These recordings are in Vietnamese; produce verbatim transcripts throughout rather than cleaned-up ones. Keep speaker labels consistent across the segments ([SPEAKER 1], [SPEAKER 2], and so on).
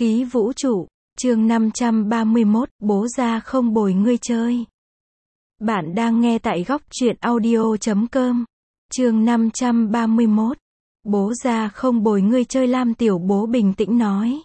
[SPEAKER 1] Khí vũ trụ, chương năm trăm ba mươi mốt, bố ra không bồi ngươi chơi. Bạn đang nghe tại góc truyện audio chấm com. Chương năm trăm ba mươi mốt, bố ra không bồi ngươi chơi. Lam Tiểu Bố bình tĩnh nói.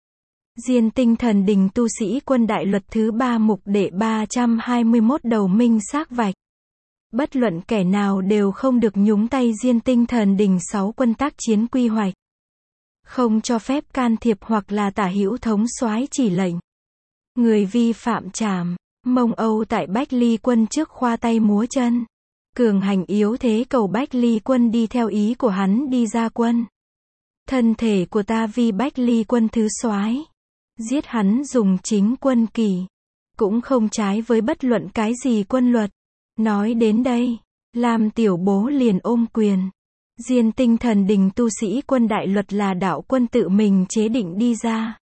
[SPEAKER 1] Diên Tinh Thần Đình tu sĩ quân đại luật thứ ba mục đệ ba trăm hai mươi mốt đầu minh xác vạch. Bất luận kẻ nào đều không được nhúng tay Diên Tinh Thần Đình sáu quân tác chiến quy hoạch. Không cho phép can thiệp hoặc là tả hữu thống soái chỉ lệnh. Người vi phạm trảm, Mông Âu tại Bách Ly quân trước khoa tay múa chân. Cường hành yếu thế cầu Bách Ly quân đi theo ý của hắn đi ra quân. Thân thể của ta vi Bách Ly quân thứ soái. Giết hắn dùng chính quân kỳ. Cũng không trái với bất luận cái gì quân luật. Nói đến đây, Lam Tiểu Bố liền ôm quyền. Diên Tinh Thần Đình tu sĩ quân đại luật là đạo quân tự mình chế định đi ra.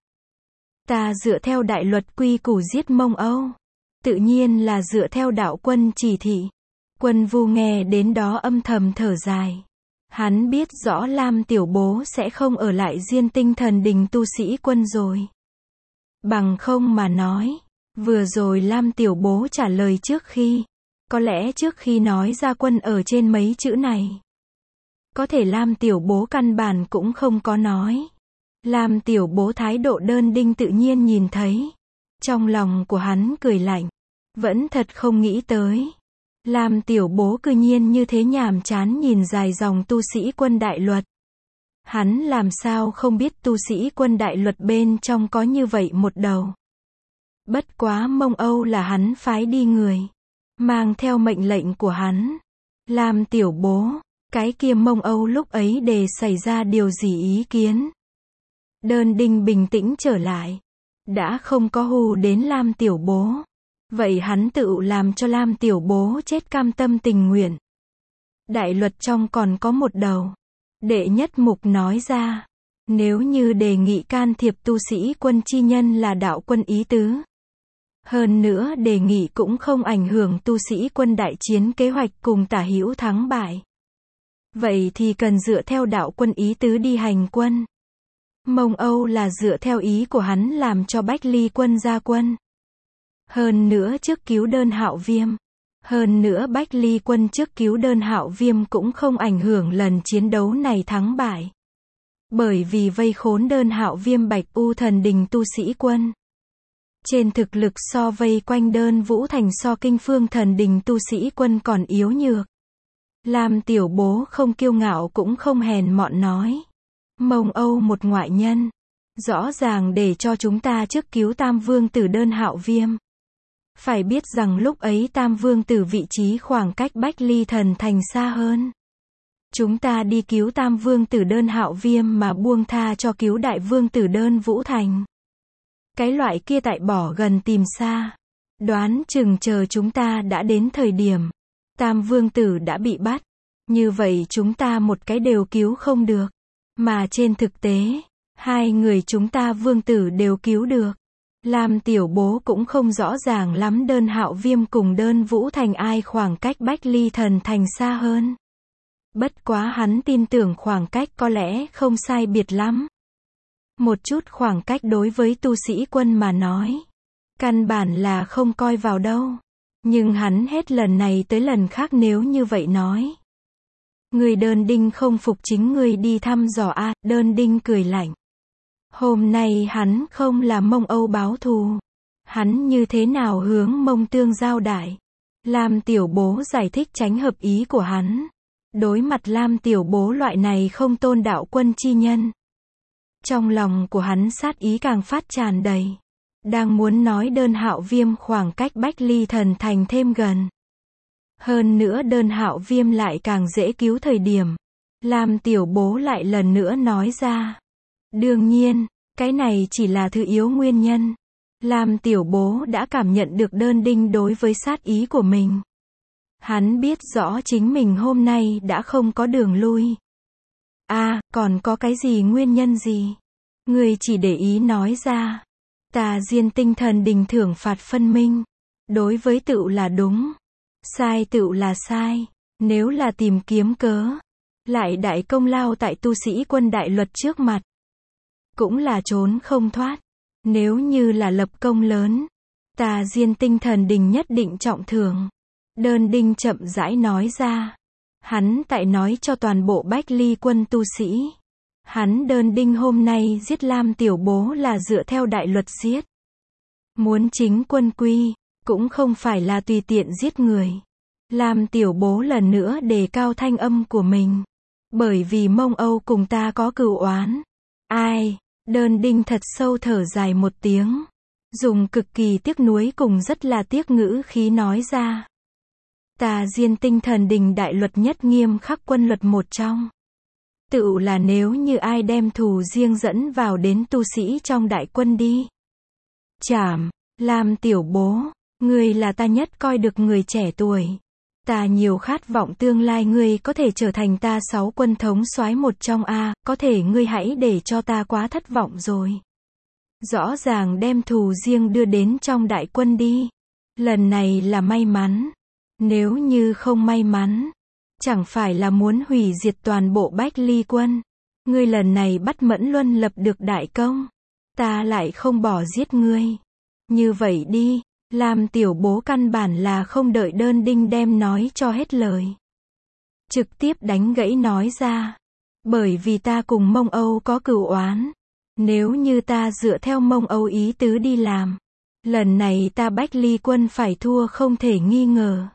[SPEAKER 1] Ta dựa theo đại luật quy củ giết Mông Âu. Tự nhiên là dựa theo đạo quân chỉ thị. Quân Vu nghe đến đó âm thầm thở dài. Hắn biết rõ Lam Tiểu Bố sẽ không ở lại Diên Tinh Thần Đình tu sĩ quân rồi. Bằng không mà nói, vừa rồi Lam Tiểu Bố trả lời trước khi, có lẽ trước khi nói ra quân ở trên mấy chữ này. Có thể Lam Tiểu Bố căn bản cũng không có nói. Lam Tiểu Bố thái độ đơn đinh tự nhiên nhìn thấy. Trong lòng của hắn cười lạnh. Vẫn thật không nghĩ tới. Lam Tiểu Bố cư nhiên như thế nhàm chán nhìn dài dòng tu sĩ quân đại luật. Hắn làm sao không biết tu sĩ quân đại luật bên trong có như vậy một đầu. Bất quá Mông Âu là hắn phái đi người. Mang theo mệnh lệnh của hắn. Lam Tiểu Bố. Cái kia Mông Âu lúc ấy đề xảy ra điều gì ý kiến. Đơn đinh bình tĩnh trở lại. Đã không có hù đến Lam Tiểu Bố. Vậy hắn tự làm cho Lam Tiểu Bố chết cam tâm tình nguyện. Đại luật trong còn có một đầu. Đệ nhất mục nói ra. Nếu như đề nghị can thiệp tu sĩ quân chi nhân là đạo quân ý tứ. Hơn nữa đề nghị cũng không ảnh hưởng tu sĩ quân đại chiến kế hoạch cùng tả hữu thắng bại. Vậy thì cần dựa theo đạo quân ý tứ đi hành quân. Mông Âu là dựa theo ý của hắn làm cho Bách Ly quân ra quân. Hơn nữa trước cứu đơn Hạo Viêm. Hơn nữa Bách Ly quân trước cứu đơn Hạo Viêm cũng không ảnh hưởng lần chiến đấu này thắng bại. Bởi vì vây khốn đơn Hạo Viêm Bạch U Thần Đình tu sĩ quân. Trên thực lực so vây quanh đơn Vũ Thành so Kinh Phương Thần Đình tu sĩ quân còn yếu nhược. Lam Tiểu Bố không kiêu ngạo cũng không hèn mọn nói. Mông Âu một ngoại nhân. Rõ ràng để cho chúng ta trước cứu Tam Vương Tử đơn Hạo Viêm. Phải biết rằng lúc ấy Tam Vương Tử vị trí khoảng cách Bách Ly Thần Thành xa hơn. Chúng ta đi cứu Tam Vương Tử đơn Hạo Viêm mà buông tha cho cứu Đại Vương Tử đơn Vũ Thành. Cái loại kia tại bỏ gần tìm xa. Đoán chừng chờ chúng ta đã đến thời điểm. Tam Vương Tử đã bị bắt. Như vậy chúng ta một cái đều cứu không được. Mà trên thực tế, hai người chúng ta Vương Tử đều cứu được. Lam Tiểu Bố cũng không rõ ràng lắm đơn Hạo Viêm cùng đơn Vũ Thành ai khoảng cách Bách Ly Thần Thành xa hơn. Bất quá hắn tin tưởng khoảng cách có lẽ không sai biệt lắm. Một chút khoảng cách đối với tu sĩ quân mà nói. Căn bản là không coi vào đâu. Nhưng hắn hết lần này tới lần khác nếu như vậy nói. Người đơn đinh không phục chính người đi thăm dò a. Đơn đinh cười lạnh. Hôm nay hắn không là Mông Âu báo thù. Hắn như thế nào hướng Mông Tương giao đại. Lam Tiểu Bố giải thích tránh hợp ý của hắn. Đối mặt Lam Tiểu Bố loại này không tôn đạo quân chi nhân. Trong lòng của hắn sát ý càng phát tràn đầy. Đang muốn nói đơn Hạo Viêm khoảng cách Bách Ly Thần Thành thêm gần. Hơn nữa đơn Hạo Viêm lại càng dễ cứu thời điểm. Lam Tiểu Bố lại lần nữa nói ra. Đương nhiên, cái này chỉ là thứ yếu nguyên nhân. Lam Tiểu Bố đã cảm nhận được đơn đinh đối với sát ý của mình. Hắn biết rõ chính mình hôm nay đã không có đường lui. À, còn có cái gì nguyên nhân gì? Người chỉ để ý nói ra. Ta Diên Tinh Thần Đình thưởng phạt phân minh. Đối với tựu là đúng. Sai tựu là sai. Nếu là tìm kiếm cớ. Lại đại công lao tại tu sĩ quân đại luật trước mặt. cũng là trốn không thoát. Nếu như là lập công lớn, ta Diên Tinh Thần Đình nhất định trọng thưởng. Đơn Đinh chậm rãi nói ra. Hắn tại nói cho toàn bộ Bách Ly quân tu sĩ. Hắn Đơn Đinh hôm nay giết Lam Tiểu Bố là dựa theo đại luật giết. Muốn chính quân quy, cũng không phải là tùy tiện giết người. Lam Tiểu Bố lần nữa đề cao thanh âm của mình. Bởi vì Mông Âu cùng ta có cừu oán. Ai? Đơn Đinh thật sâu thở dài một tiếng. Dùng cực kỳ tiếc nuối cùng rất là tiếc ngữ khí nói ra. Ta Diên Tinh Thần Đình đại luật nhất nghiêm khắc quân luật một trong. Tự là nếu như ai đem thù riêng dẫn vào đến tu sĩ trong đại quân đi. Chảm, Lam Tiểu Bố, ngươi là ta nhất coi được người trẻ tuổi. Ta nhiều khát vọng tương lai ngươi có thể trở thành ta sáu quân thống soái một trong a, có thể ngươi hãy để cho ta quá thất vọng rồi. Rõ ràng đem thù riêng đưa đến trong đại quân đi. Lần này là may mắn. Nếu như không may mắn, chẳng phải là muốn hủy diệt toàn bộ Bách Ly quân. Ngươi lần này bắt Mẫn Luân lập được đại công. Ta lại không bỏ giết ngươi. Như vậy đi. Lam Tiểu Bố căn bản là không đợi Đơn Đinh đem nói cho hết lời. Trực tiếp đánh gãy nói ra. Bởi vì ta cùng Mông Âu có cừu oán. Nếu như ta dựa theo Mông Âu ý tứ đi làm. Lần này ta Bách Ly quân phải thua không thể nghi ngờ.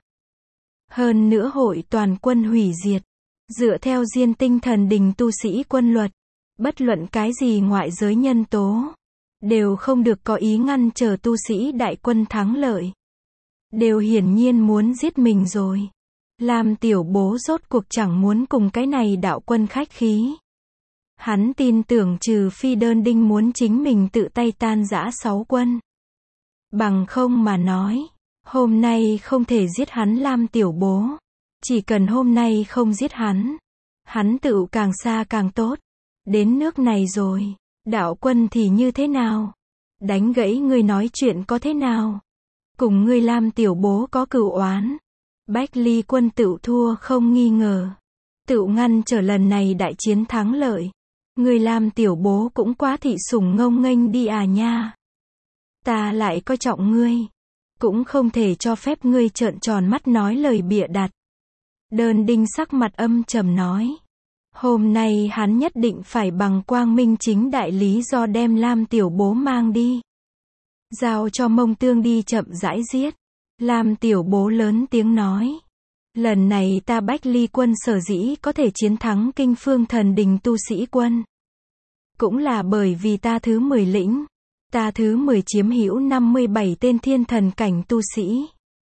[SPEAKER 1] Hơn nữa hội toàn quân hủy diệt. Dựa theo Diên Tinh Thần Đình tu sĩ quân luật. Bất luận cái gì ngoại giới nhân tố. Đều không được có ý ngăn trở tu sĩ đại quân thắng lợi. Đều hiển nhiên muốn giết mình rồi. Lam Tiểu Bố rốt cuộc chẳng muốn cùng cái này đạo quân khách khí. Hắn tin tưởng trừ phi Đơn Đinh muốn chính mình tự tay tan rã sáu quân. Bằng không mà nói, hôm nay không thể giết hắn Lam Tiểu Bố. Chỉ cần hôm nay không giết hắn, hắn tự càng xa càng tốt. Đến nước này rồi. Đạo quân thì như thế nào? Đánh gãy ngươi nói chuyện có thế nào? Cùng ngươi Lam Tiểu Bố có cừu oán. Bách Ly quân tự thua không nghi ngờ. Tự ngăn trở lần này đại chiến thắng lợi. Ngươi Lam Tiểu Bố cũng quá thị sủng ngông nghênh đi à nha. Ta lại coi trọng ngươi. Cũng không thể cho phép ngươi trợn tròn mắt nói lời bịa đặt. Đơn Đinh sắc mặt âm trầm nói. Hôm nay hắn nhất định phải bằng quang minh chính đại lý do đem Lam Tiểu Bố mang đi. Giao cho Mông Tương đi chậm rãi giết. Lam Tiểu Bố lớn tiếng nói. Lần này ta Bách Ly quân sở dĩ có thể chiến thắng Kinh Phương Thần Đình tu sĩ quân. Cũng là bởi vì ta thứ mười lĩnh. Ta thứ mười chiếm hữu năm mươi bảy tên thiên thần cảnh tu sĩ.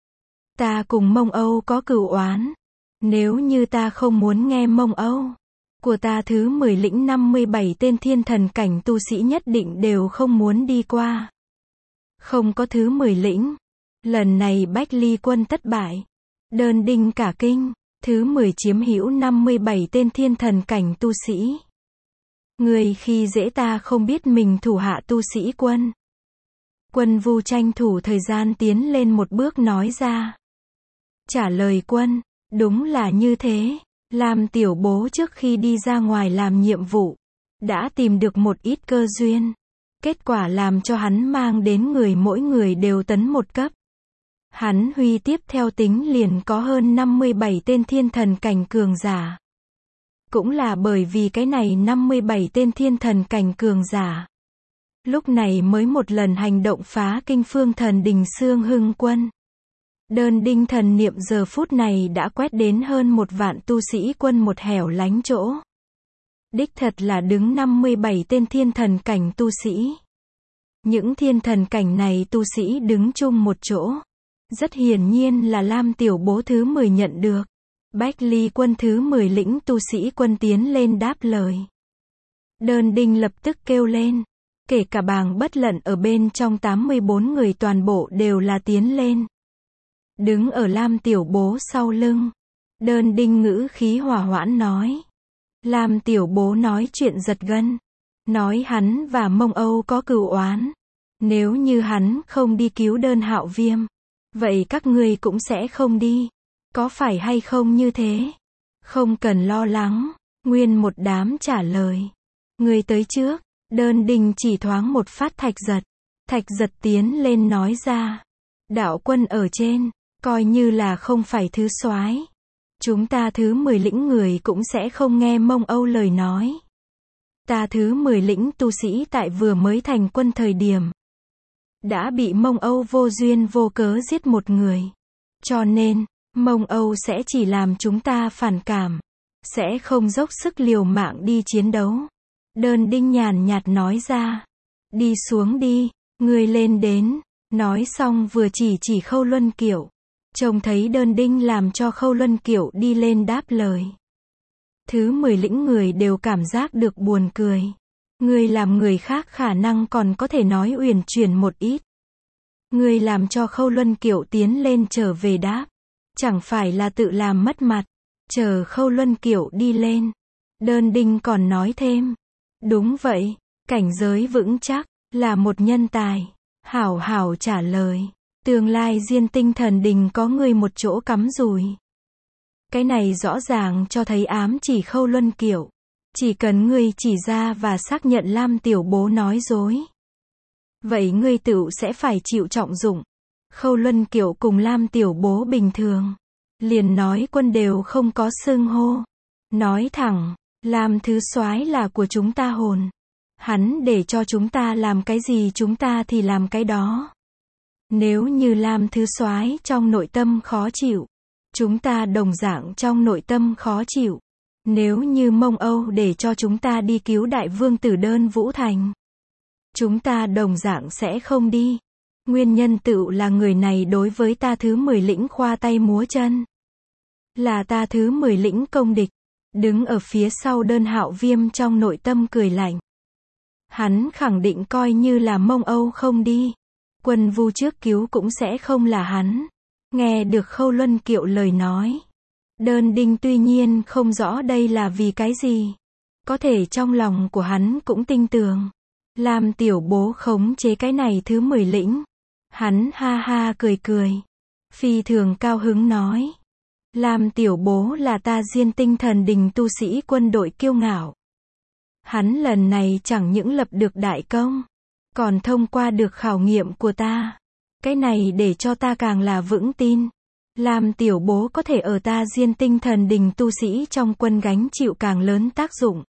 [SPEAKER 1] Ta cùng Mông Âu có cừu oán. Nếu như ta không muốn nghe Mông Âu. Của ta thứ mười lĩnh năm mươi bảy tên thiên thần cảnh tu sĩ nhất định đều không muốn đi qua. Không có thứ mười lĩnh. Lần này Bách Ly quân thất bại. Đơn Đinh cả kinh. Thứ mười chiếm hữu năm mươi bảy tên thiên thần cảnh tu sĩ. Người khi dễ ta không biết mình thủ hạ tu sĩ quân. Quân Vu tranh thủ thời gian tiến lên một bước nói ra. Trả lời quân. Đúng là như thế. Lam Tiểu Bố trước khi đi ra ngoài làm nhiệm vụ, đã tìm được một ít cơ duyên. Kết quả làm cho hắn mang đến người mỗi người đều tấn một cấp. Hắn huy tiếp theo tính liền có hơn năm mươi bảy tên thiên thần cảnh cường giả. Cũng là bởi vì cái này năm mươi bảy tên thiên thần cảnh cường giả. Lúc này mới một lần hành động phá Kinh Phương Thần Đình Xương Hưng quân. Đơn Đinh thần niệm giờ phút này đã quét đến hơn một vạn tu sĩ quân một hẻo lánh chỗ. Đích thật là đứng năm mươi bảy tên thiên thần cảnh tu sĩ. Những thiên thần cảnh này tu sĩ đứng chung một chỗ. Rất hiển nhiên là Lam Tiểu Bố thứ mười nhận được. Bách Ly quân thứ mười lĩnh tu sĩ quân tiến lên đáp lời. Đơn Đinh lập tức kêu lên. Kể cả Bàng Bất Lận ở bên trong tám mươi bốn người toàn bộ đều là tiến lên. Đứng ở Lam Tiểu Bố sau lưng. Đơn Đinh ngữ khí hòa hoãn nói. Lam Tiểu Bố nói chuyện giật gân. Nói hắn và Mông Âu có cừu oán. Nếu như hắn không đi cứu Đơn Hạo Viêm. Vậy các ngươi cũng sẽ không đi. Có phải hay không như thế? Không cần lo lắng. Nguyên một đám trả lời. Người tới trước. Đơn Đinh chỉ thoáng một phát Thạch Giật. Thạch Giật tiến lên nói ra. Đạo quân ở trên, coi như là không phải thứ soái, chúng ta thứ mười lĩnh người cũng sẽ không nghe Mông Âu lời nói. Ta thứ mười lĩnh tu sĩ tại vừa mới thành quân thời điểm, đã bị Mông Âu vô duyên vô cớ giết một người. Cho nên, Mông Âu sẽ chỉ làm chúng ta phản cảm, sẽ không dốc sức liều mạng đi chiến đấu. Đơn Đinh nhàn nhạt nói ra. Đi xuống đi, ngươi lên đến. Nói xong vừa chỉ chỉ Khâu Luân Kiệu. Trông thấy Đơn Đinh làm cho Khâu Luân Kiệu đi lên đáp lời. Thứ mười lĩnh người đều cảm giác được buồn cười. Ngươi làm người khác khả năng còn có thể nói uyển chuyển một ít. Ngươi làm cho Khâu Luân Kiệu tiến lên trở về đáp. Chẳng phải là tự làm mất mặt. Chờ Khâu Luân Kiệu đi lên. Đơn Đinh còn nói thêm. Đúng vậy, cảnh giới vững chắc, là một nhân tài. Hảo hảo trả lời. Tương lai Diên Tinh Thần Đình có ngươi một chỗ cắm rùi. Cái này rõ ràng cho thấy ám chỉ Khâu Luân Kiệu. Chỉ cần ngươi chỉ ra và xác nhận Lam tiểu bố nói dối, vậy ngươi tự sẽ phải chịu trọng dụng. Khâu Luân Kiệu cùng Lam tiểu bố bình thường, liền nói quân đều không có xưng hô. Nói thẳng, Lam thứ soái là của chúng ta hồn. Hắn để cho chúng ta làm cái gì chúng ta thì làm cái đó. Nếu như Lam thứ soái trong nội tâm khó chịu, chúng ta đồng dạng trong nội tâm khó chịu. Nếu như Mông Âu để cho chúng ta đi cứu đại vương tử Đơn Vũ Thành, chúng ta đồng dạng sẽ không đi. Nguyên nhân tựu là người này đối với ta thứ mười lĩnh khoa tay múa chân. Là ta thứ mười lĩnh công địch. Đứng ở phía sau Đơn Hạo Viêm trong nội tâm cười lạnh. Hắn khẳng định coi như là Mông Âu không đi, quân vu trước cứu cũng sẽ không là hắn. Nghe được Khâu Luân Kiệu lời nói, Đơn Đinh tuy nhiên không rõ đây là vì cái gì. Có thể trong lòng của hắn cũng tin tưởng. Làm tiểu bố khống chế cái này thứ mười lĩnh. Hắn ha ha cười cười. Phi thường cao hứng nói. Làm tiểu bố là ta Diên Tinh Thần Đình tu sĩ quân đội kiêu ngạo. Hắn lần này chẳng những lập được đại công, còn thông qua được khảo nghiệm của ta. Cái này để cho ta càng là vững tin. Làm tiểu bố có thể ở ta Diên Tinh Thần Đình tu sĩ trong quân gánh chịu càng lớn tác dụng.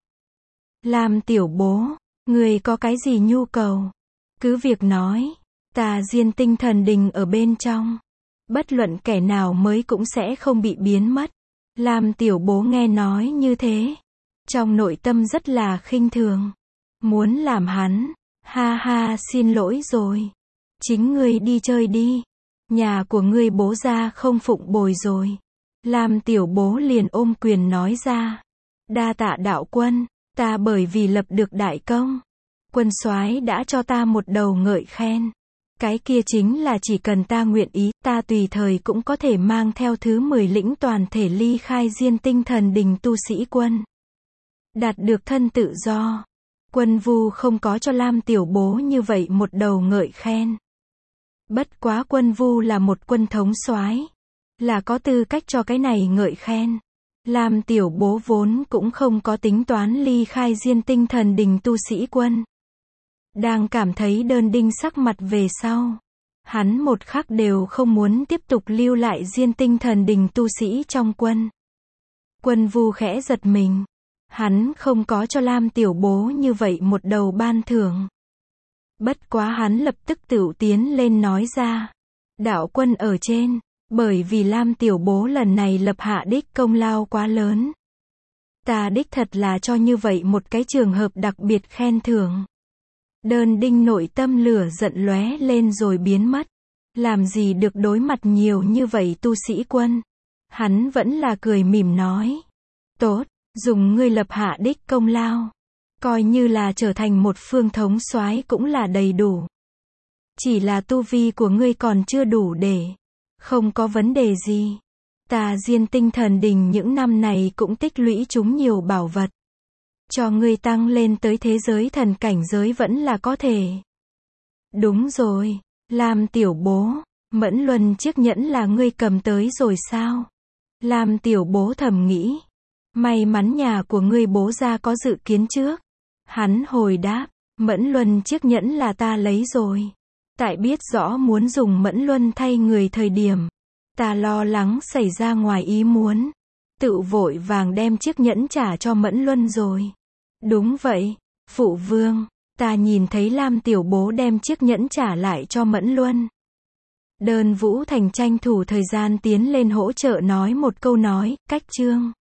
[SPEAKER 1] Làm tiểu bố, người có cái gì nhu cầu? Cứ việc nói, ta Diên Tinh Thần Đình ở bên trong. Bất luận kẻ nào mới cũng sẽ không bị biến mất. Làm tiểu bố nghe nói như thế, trong nội tâm rất là khinh thường. Muốn làm hắn, ha ha xin lỗi rồi. Chính ngươi đi chơi đi. Nhà của ngươi bố ra không phụng bồi rồi. Làm tiểu bố liền ôm quyền nói ra. Đa tạ đạo quân, ta bởi vì lập được đại công. Quân soái đã cho ta một đầu ngợi khen. Cái kia chính là chỉ cần ta nguyện ý, ta tùy thời cũng có thể mang theo thứ mười lĩnh toàn thể ly khai Diên Tinh Thần Đình tu sĩ quân. Đạt được thân tự do. Quân vu không có cho Lam tiểu bố như vậy một đầu ngợi khen. Bất quá quân vu là một quân thống soái, là có tư cách cho cái này ngợi khen. Lam tiểu bố vốn cũng không có tính toán ly khai Diên Tinh Thần Đình tu sĩ quân. Đang cảm thấy Đơn Đinh sắc mặt về sau, hắn một khắc đều không muốn tiếp tục lưu lại Diên Tinh Thần Đình tu sĩ trong quân. Quân vu khẽ giật mình. Hắn không có cho Lam tiểu bố như vậy một đầu ban thưởng. Bất quá hắn lập tức tựu tiến lên nói ra. Đạo quân ở trên, bởi vì Lam tiểu bố lần này lập hạ đích công lao quá lớn. Ta đích thật là cho như vậy một cái trường hợp đặc biệt khen thưởng. Đơn Đinh nội tâm lửa giận lóe lên rồi biến mất. Làm gì được đối mặt nhiều như vậy tu sĩ quân. Hắn vẫn là cười mỉm nói. Tốt, dùng ngươi lập hạ đích công lao. Coi như là trở thành một phương thống soái cũng là đầy đủ. Chỉ là tu vi của ngươi còn chưa đủ để. Không có vấn đề gì. Ta Diên Tinh Thần Đình những năm này cũng tích lũy chúng nhiều bảo vật. Cho ngươi tăng lên tới thế giới thần cảnh giới vẫn là có thể. Đúng rồi, Lam tiểu bố, Mẫn Luân chiếc nhẫn là ngươi cầm tới rồi sao? Lam tiểu bố thầm nghĩ. May mắn nhà của ngươi bố ra có dự kiến trước. Hắn hồi đáp, Mẫn luân chiếc nhẫn là ta lấy rồi. Tại biết rõ muốn dùng mẫn luân thay người thời điểm. Ta lo lắng xảy ra ngoài ý muốn. Tự vội vàng đem chiếc nhẫn trả cho mẫn luân rồi. Đúng vậy, phụ vương. Ta nhìn thấy Lam tiểu bố đem chiếc nhẫn trả lại cho mẫn luân. Đơn Vũ Thành tranh thủ thời gian tiến lên hỗ trợ nói một câu nói, cách chương.